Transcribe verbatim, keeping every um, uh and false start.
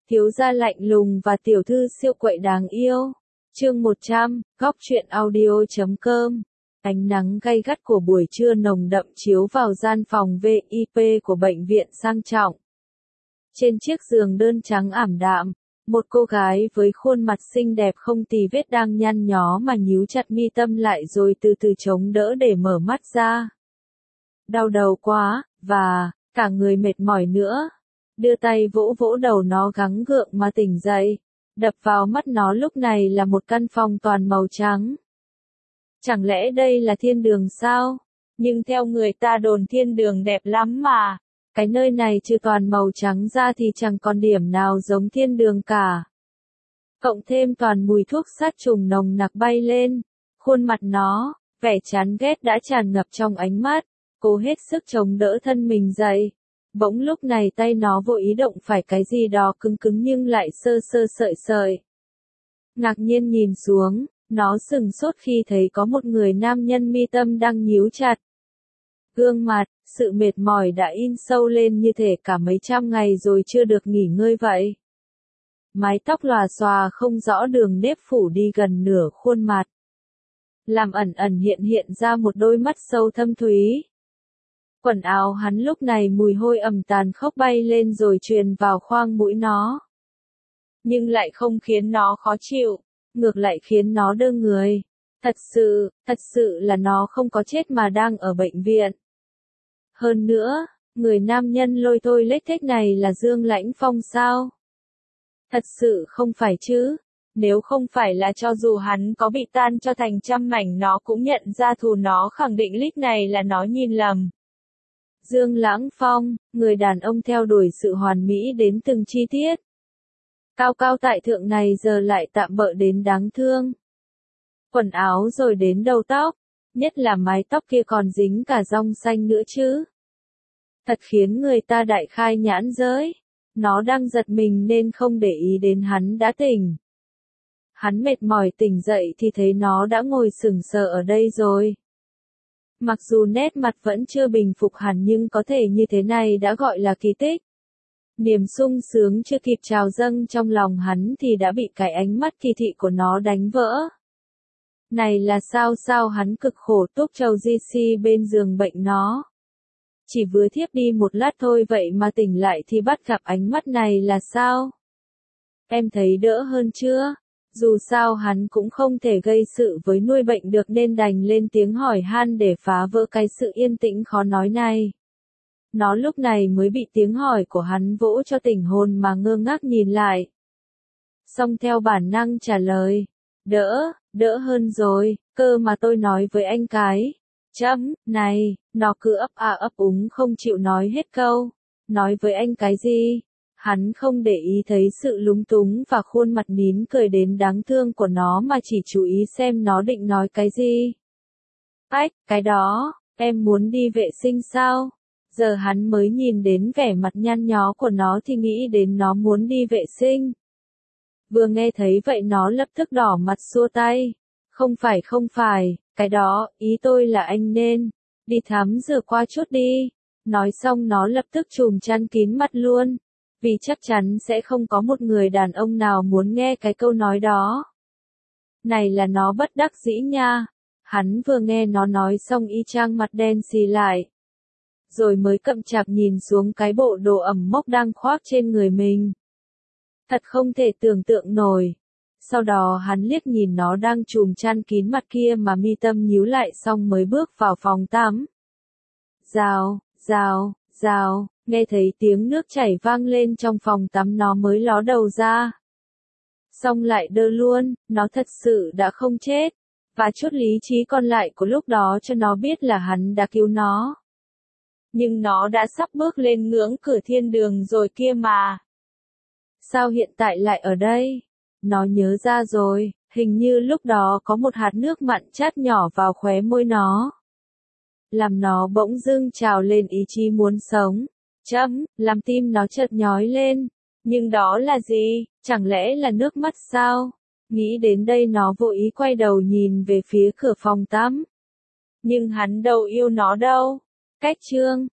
Thiếu gia lạnh lùng và tiểu thư siêu quậy đáng yêu. Chương một trăm, góc truyện audio chấm com. Ánh nắng gay gắt của buổi trưa nồng đậm chiếu vào gian phòng vê i pê của bệnh viện sang trọng. Trên chiếc giường đơn trắng ảm đạm, một cô gái với khuôn mặt xinh đẹp không tì vết đang nhăn nhó mà nhíu chặt mi tâm lại rồi từ từ chống đỡ để mở mắt ra. Đau đầu quá, và, cả người mệt mỏi nữa. Đưa tay vỗ vỗ đầu nó gắng gượng mà tỉnh dậy. Đập vào mắt nó lúc này là một căn phòng toàn màu trắng. Chẳng lẽ đây là thiên đường sao? Nhưng theo người ta đồn thiên đường đẹp lắm mà. Cái nơi này trừ toàn màu trắng ra thì chẳng còn điểm nào giống thiên đường cả. Cộng thêm toàn mùi thuốc sát trùng nồng nặc bay lên. Khuôn mặt nó, vẻ chán ghét đã tràn ngập trong ánh mắt. Cố hết sức chống đỡ thân mình dậy. Bỗng lúc này tay nó vô ý động phải cái gì đó cứng cứng nhưng lại sơ sơ sợi sợi. Ngạc nhiên nhìn xuống, nó sừng sốt khi thấy có một người nam nhân mi tâm đang nhíu chặt. Gương mặt, sự mệt mỏi đã in sâu lên như thể cả mấy trăm ngày rồi chưa được nghỉ ngơi vậy. Mái tóc lòa xòa không rõ đường nếp phủ đi gần nửa khuôn mặt. Làm ẩn ẩn hiện hiện ra một đôi mắt sâu thâm thúy. Quần áo hắn lúc này mùi hôi ẩm tàn khốc bay lên rồi truyền vào khoang mũi nó. Nhưng lại không khiến nó khó chịu, ngược lại khiến nó đơ người. Thật sự, thật sự là nó không có chết mà đang ở bệnh viện. Hơn nữa, người nam nhân lôi thôi lếch thếch này là Dương Lãnh Phong sao? Thật sự không phải chứ, nếu không phải là cho dù hắn có bị tan cho thành trăm mảnh nó cũng nhận ra thù nó khẳng định lít này là nó nhìn lầm. Dương Lãng Phong, người đàn ông theo đuổi sự hoàn mỹ đến từng chi tiết. Cao cao tại thượng này giờ lại tạm bợ đến đáng thương. Quần áo rồi đến đầu tóc, nhất là mái tóc kia còn dính cả rong xanh nữa chứ. Thật khiến người ta đại khai nhãn giới. Nó đang giật mình nên không để ý đến hắn đã tỉnh. Hắn mệt mỏi tỉnh dậy thì thấy nó đã ngồi sững sờ ở đây rồi. Mặc dù nét mặt vẫn chưa bình phục hẳn nhưng có thể như thế này đã gọi là kỳ tích. Niềm sung sướng chưa kịp trào dâng trong lòng hắn thì đã bị cái ánh mắt kỳ thị của nó đánh vỡ. Này là sao sao hắn cực khổ túc trầu di si bên giường bệnh nó. Chỉ vừa thiếp đi một lát thôi vậy mà tỉnh lại thì bắt gặp ánh mắt này là sao? Em thấy đỡ hơn chưa? Dù sao hắn cũng không thể gây sự với nuôi bệnh được nên đành lên tiếng hỏi han để phá vỡ cái sự yên tĩnh khó nói này. Nó lúc này mới bị tiếng hỏi của hắn vỗ cho tỉnh hồn mà ngơ ngác nhìn lại. Xong theo bản năng trả lời. Đỡ, đỡ hơn rồi, cơ mà tôi nói với anh cái. Chấm, này, nó cứ ấp a ấp úng không chịu nói hết câu. Nói với anh cái gì? Hắn không để ý thấy sự lúng túng và khuôn mặt nín cười đến đáng thương của nó mà chỉ chú ý xem nó định nói cái gì. Ách, cái đó, em muốn đi vệ sinh sao? Giờ hắn mới nhìn đến vẻ mặt nhăn nhó của nó thì nghĩ đến nó muốn đi vệ sinh. Vừa nghe thấy vậy nó lập tức đỏ mặt xua tay. Không phải không phải, cái đó, ý tôi là anh nên đi tắm rửa qua chút đi. Nói xong nó lập tức trùm chăn kín mặt luôn. Vì chắc chắn sẽ không có một người đàn ông nào muốn nghe cái câu nói đó. Này là nó bất đắc dĩ nha. Hắn vừa nghe nó nói xong y chang mặt đen xì lại. Rồi mới cậm chạp nhìn xuống cái bộ đồ ẩm mốc đang khoác trên người mình. Thật không thể tưởng tượng nổi. Sau đó hắn liếc nhìn nó đang trùm chăn kín mặt kia mà mi tâm nhíu lại xong mới bước vào phòng tắm. Rào, rào, rào, nghe thấy tiếng nước chảy vang lên trong phòng tắm nó mới ló đầu ra. Xong lại đơ luôn, nó thật sự đã không chết. Và chút lý trí còn lại của lúc đó cho nó biết là hắn đã cứu nó. Nhưng nó đã sắp bước lên ngưỡng cửa thiên đường rồi kia mà. Sao hiện tại lại ở đây? Nó nhớ ra rồi, hình như lúc đó có một hạt nước mặn chát nhỏ vào khóe môi nó. Làm nó bỗng dưng trào lên ý chí muốn sống. Chấm, làm tim nó chợt nhói lên. Nhưng đó là gì? Chẳng lẽ là nước mắt sao? Nghĩ đến đây nó vô ý quay đầu nhìn về phía cửa phòng tắm. Nhưng hắn đâu yêu nó đâu. Cách chương